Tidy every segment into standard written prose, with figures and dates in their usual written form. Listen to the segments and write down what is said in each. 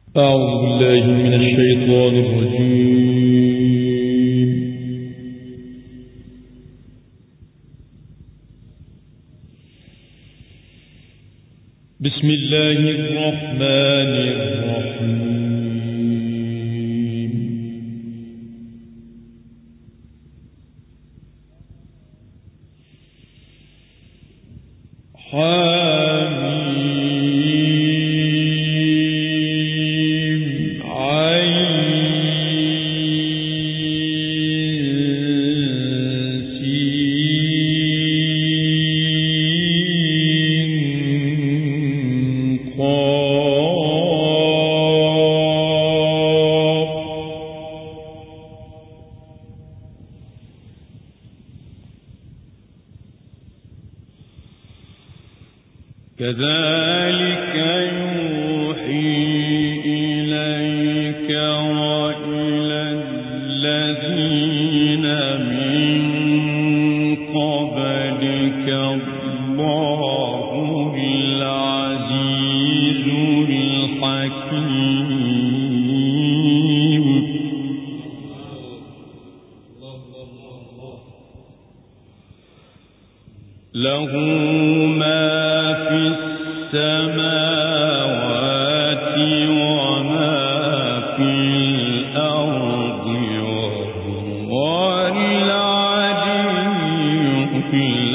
أعوذ بالله من الشيطان الرجيم. بسم الله الرحمن الرحيم. كذلك يوحي إليك وإلى الذين من قبلك الله العزيز الحكيم. له ما في السماوات وما في الأرض وهو العلي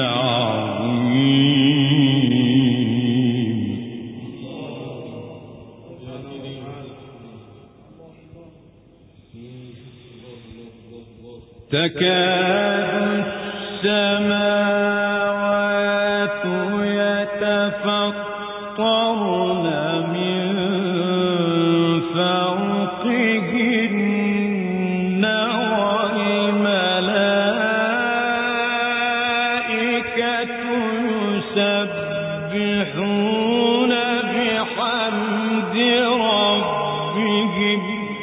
العظيم. تكاد السماوات يتفطرن من فوقهن والملائكة يسبحون بحمد ربهم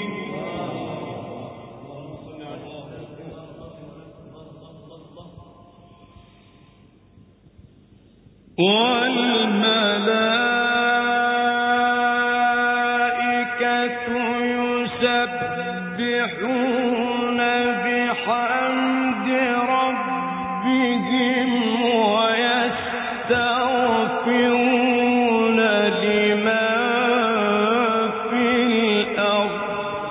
ويستغفرون لمن في الأرض.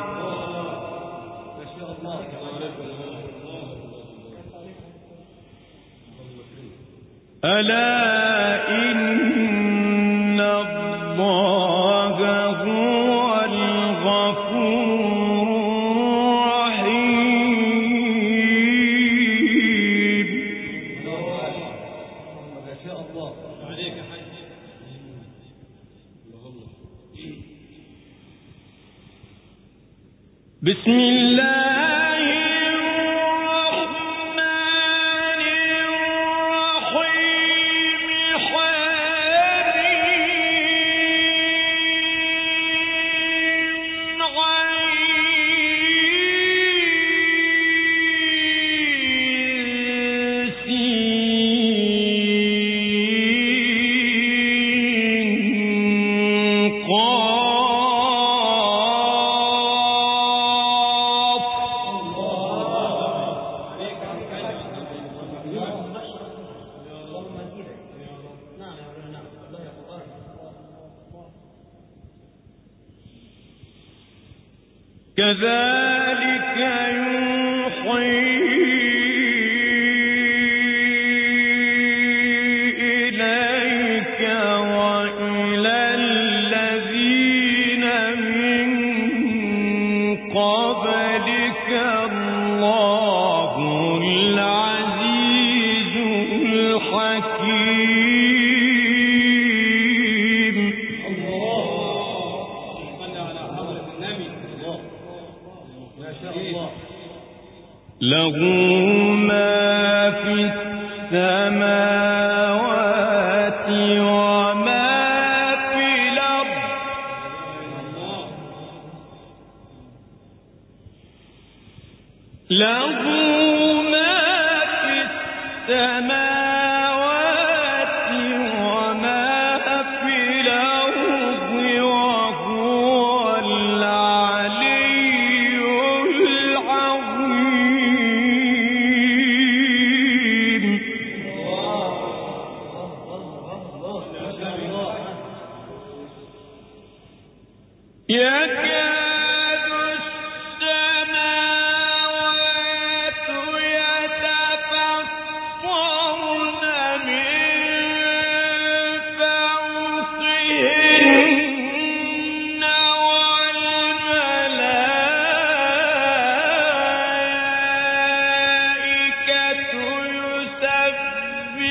ألا إن الله هو الغفور الرحيم. ما شاء الله عليك يا حاج. بسم الله كذلك يوحي إليك وإلى الذين من قبلك الله العزيز الحكيم. له ما في السماوات وما في الأرض. له ما في السماوات وما في الأرض وهو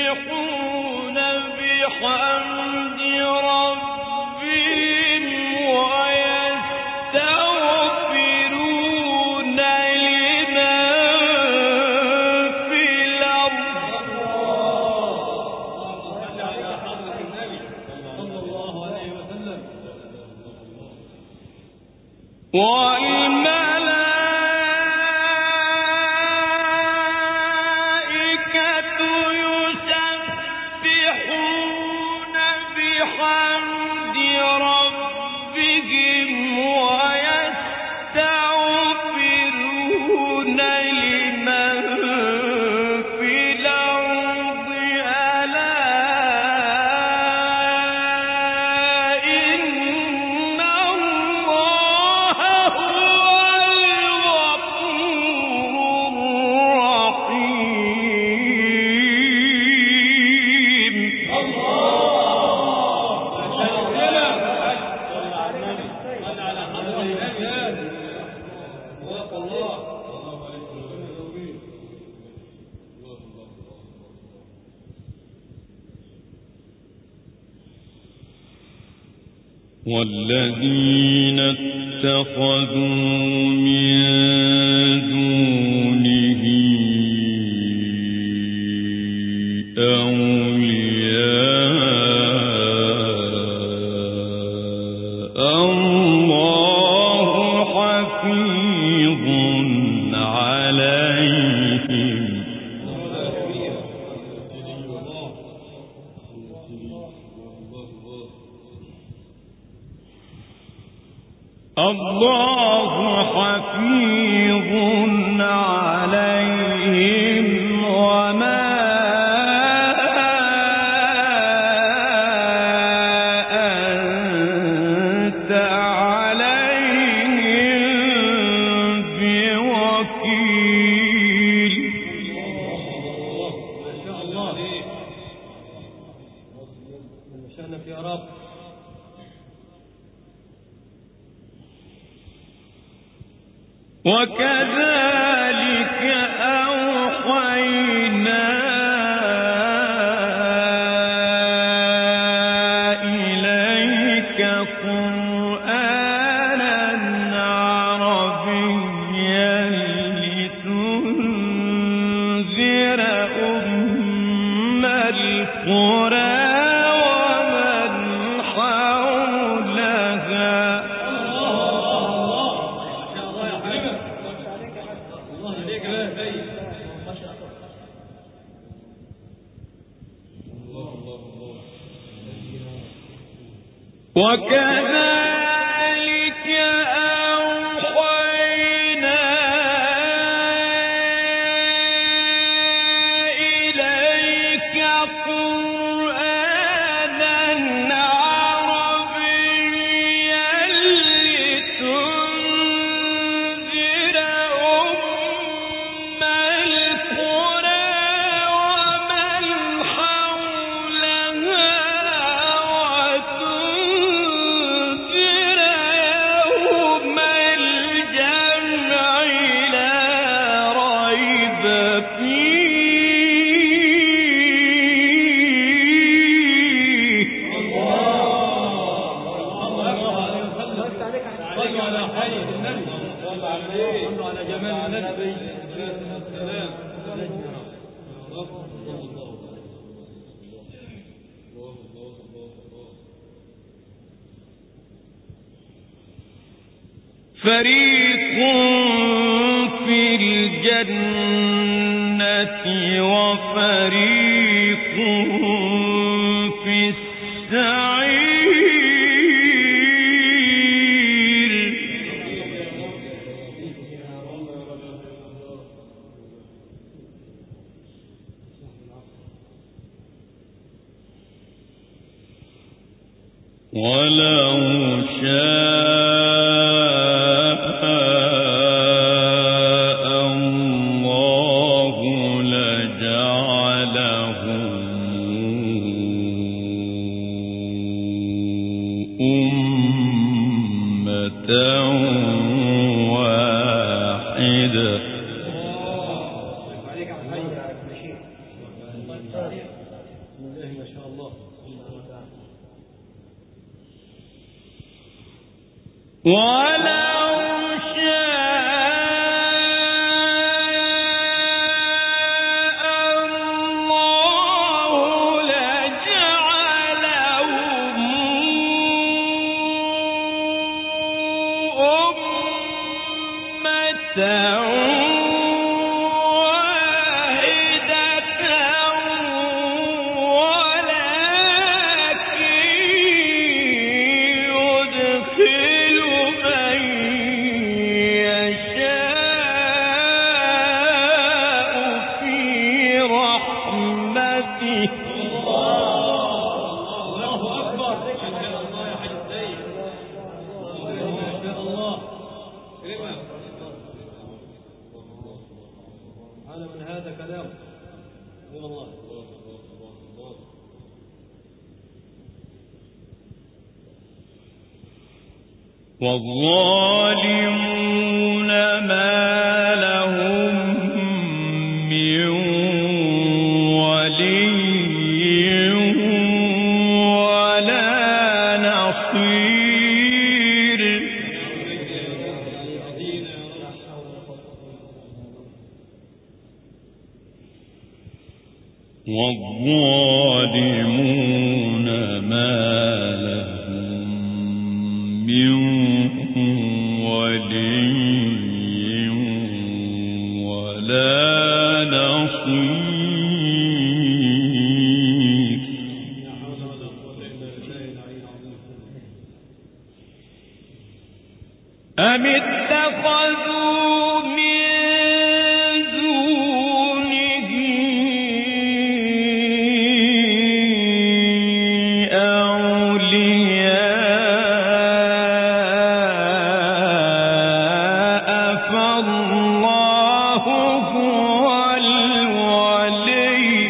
والذين اتخذوا من دونه أولياء الله حفيظ عليهم الله حفيظ عليهم وما أنت عليهم بوكيل. ما شاء الله شأنك يا رب. وكذلك أوحينا إليك قرآنا عربيا لتنذر أم القرى وكذلك أوحينا إليك قرآنا عربيا لتنذر أم القرى ومن حولها فريق في الجنة وفريق في السعير. ولو شاء الله لجعلهم أمة واحدة ما شاء الله. ولو والظالمون ما لهم من ولي ولا نصير. والظالمون ما لهم من ولي ولا نصير. أم اتخذوا من دونه أولياء فالله هو الولي.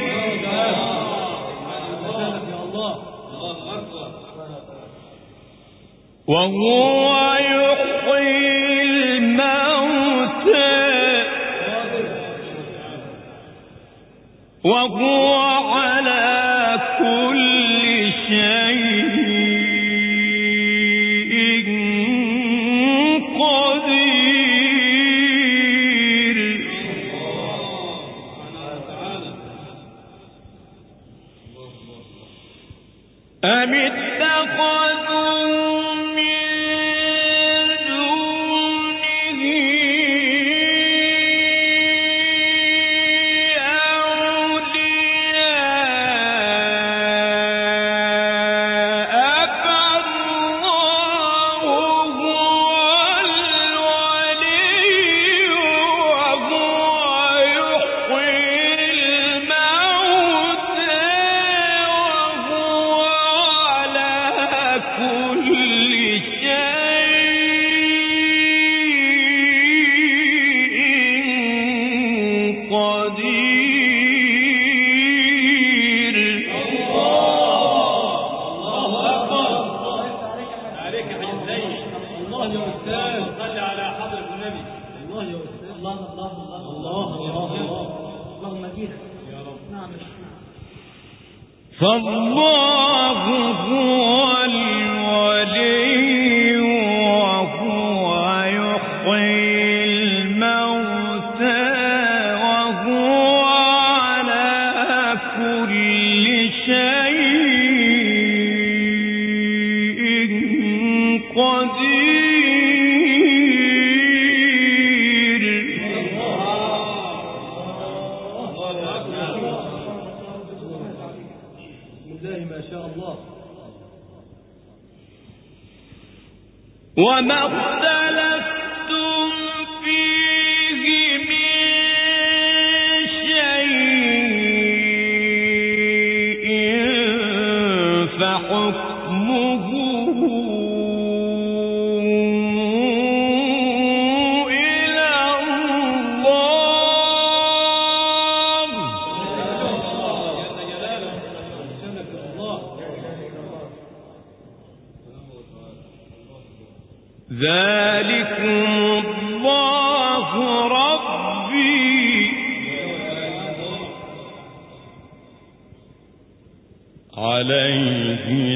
وهو يحيي الموتى وهو على كل شيء قدير. أم اتخذوا فالله هو الولي وهو يحيي الموتى وهو على كل شيء قدير. ما شاء الله. وما اختلفتم فيه من شيء فحكمه إلى الله. ذلكم الله ربي عليه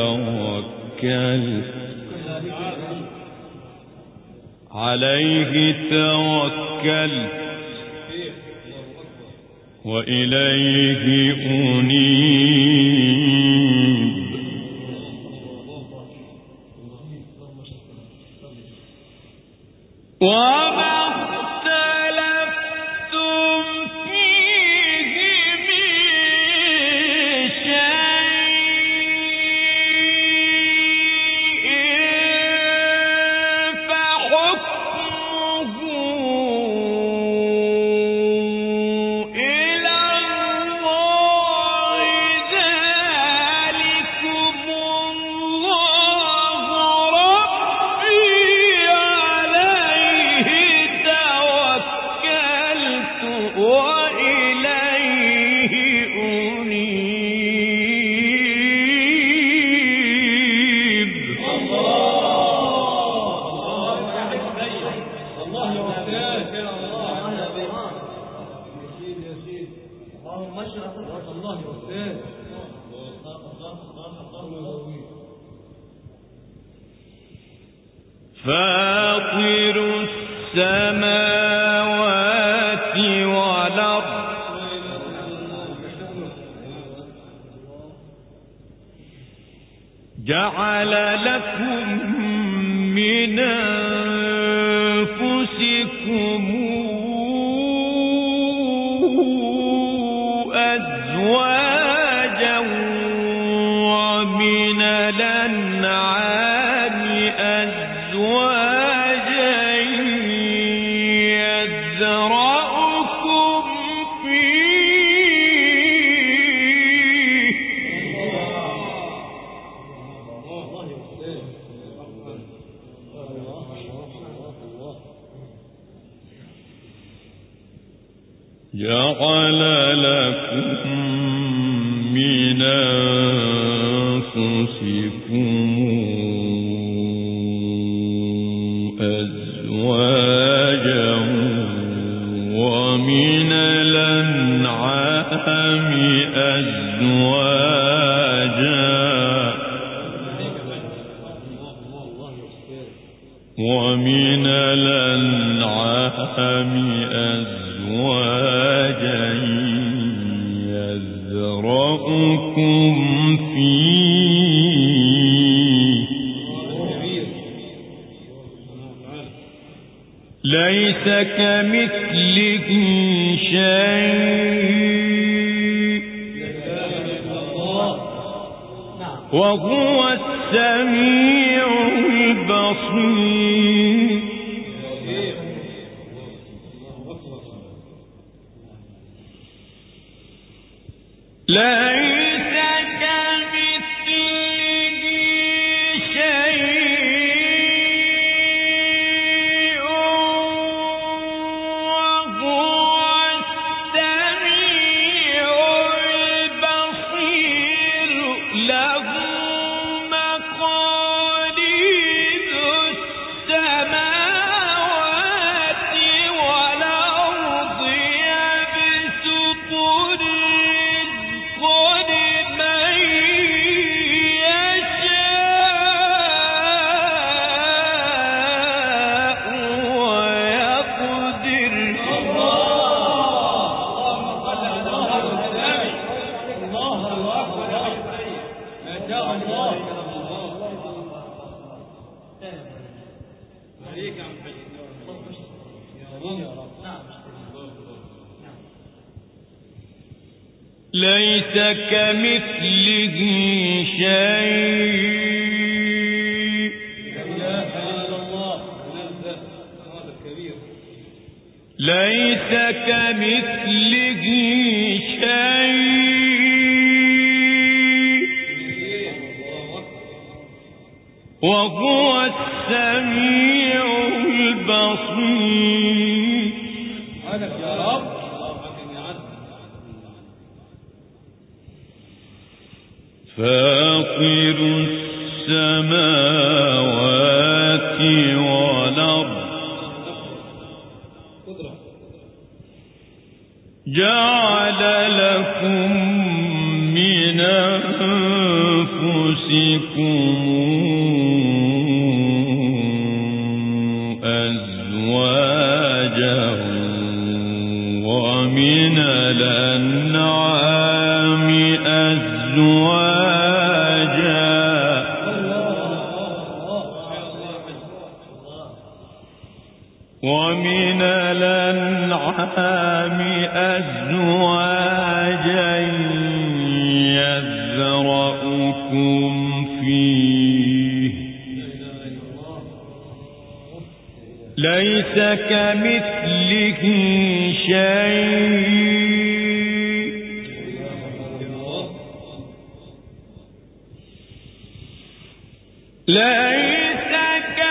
توكلت وإليه أنيب وما اختلفتم فيه من شيء فحكمه إلى الله ذلكم الله ربي عليه توكلت وإليه أنيب فاطر السماوات والأرض جعل لكم من أنفسكم أزواجا ومن الأنعام أزواجا يذرأكم فيه جعل لكم من أنفسكم أزواجا ومن الأنعام أزواجا يذرأكم فيه ليس كمثله شيء وهو السميع البصير ليس كمثله شيء وهو السميع البصير له مقاليد السماوات والأرض يبسط الرزق لمن يشاء ويقدر ليس كمثله شيء ليس كمثله شيء وهو السميع البصير فاطر السماوات والأرض جعل لكم من أنفسكم أزواجا ومن الأنعام أزواجا يذرأكم فيه ليس كمثله شيء ليس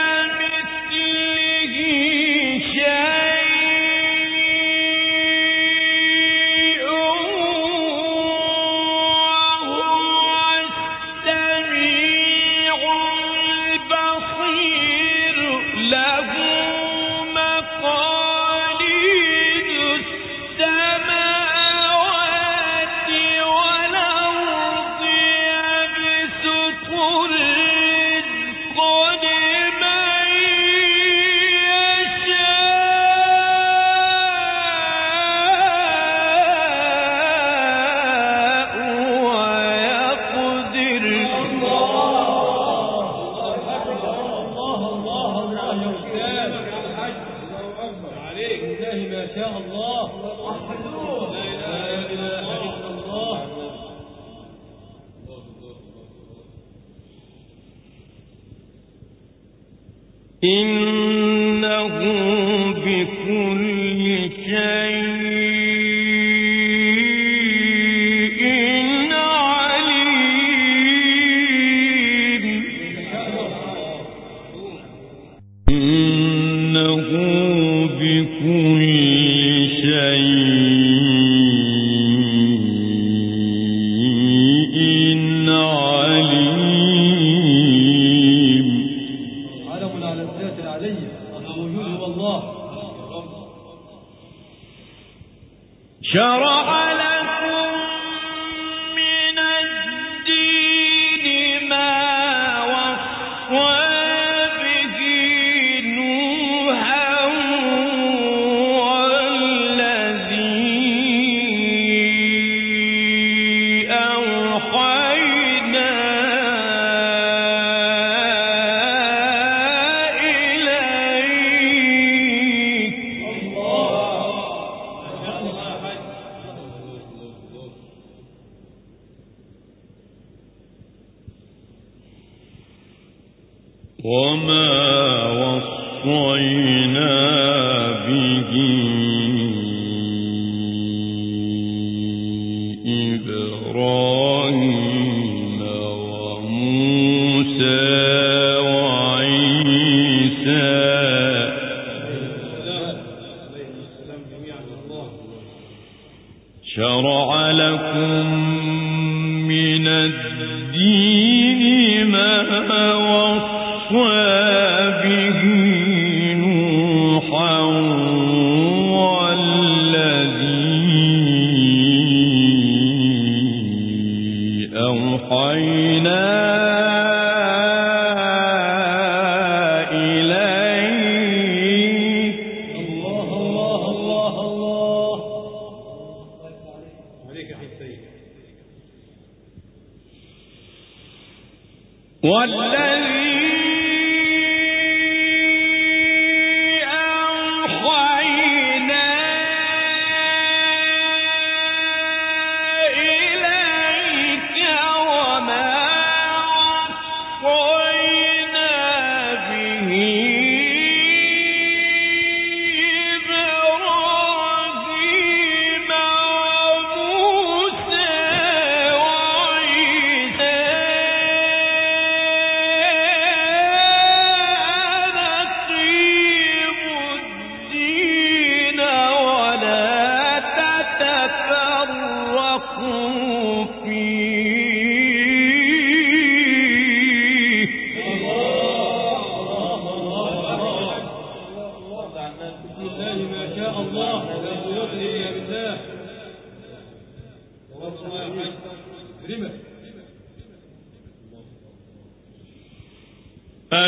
كمثله شيء وهو السميع البصير له مقاليد السماوات والأرض يبسط الرزق لمن يشاء ويقدر ما شاء الله لا إله إلا الله إنه بكل شيء عليم إنه بكل شيء عليم علم على الذات العلي الوجود هو الله شرع لكم من الدين ما وصى به نوحا والذي أوحينا إليك وما وصينا به إبراهيم وموسى وعيسى شرع لكم من الدين ما وصى به نوحا والذي أوحينا إليك الله الله الله الله عليك يا حسين والذي أوحينا إليك وما وصينا به إبراهيم وموسى وعيسى أن أقيموا الدين ولا تتفرقوا فيه بسم الله ما شاء الله لا قوة إلا بالله ربنا رمى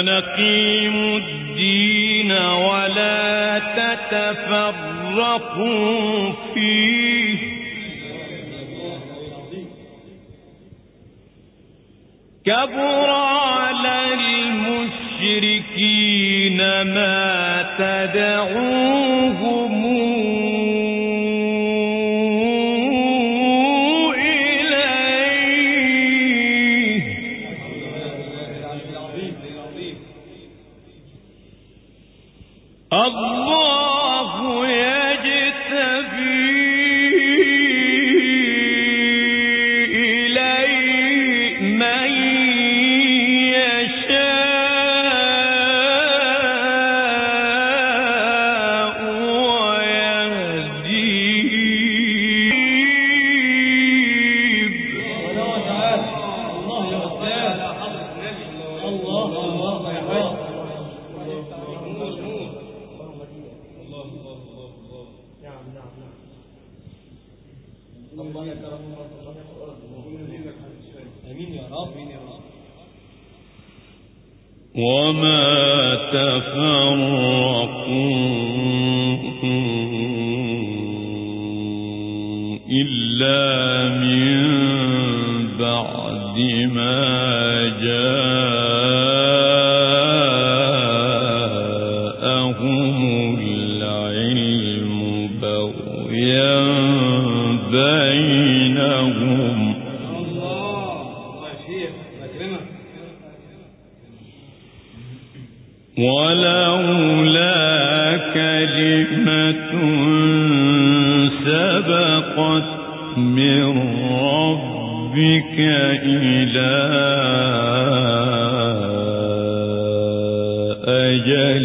أن أقيموا الدين ولا تتفرقوا فيه كبر على المشركين ما تدعوهم إليه الله يجتبي إليه من يشاء ويهدي الله يا أستاذ الله يا حاج الله يكرم امين يا رب وما تفرقوا إلا من بعد ما جاءهم العلم بغيا بينهم الله يا شيخ اكرمك ولولا كلمة سبقت من ربك إلى أجل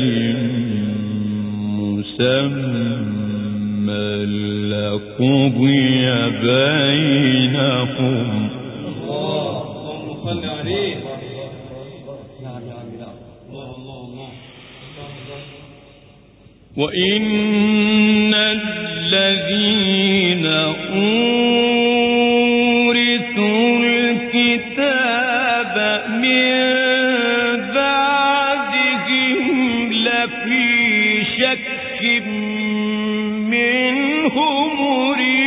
مسمى لقضي بينهم اللهم صل عليه نعم يا عم نعم الله وإن الذين أورثوا الكتاب من بعدهم لفي شك منه مريب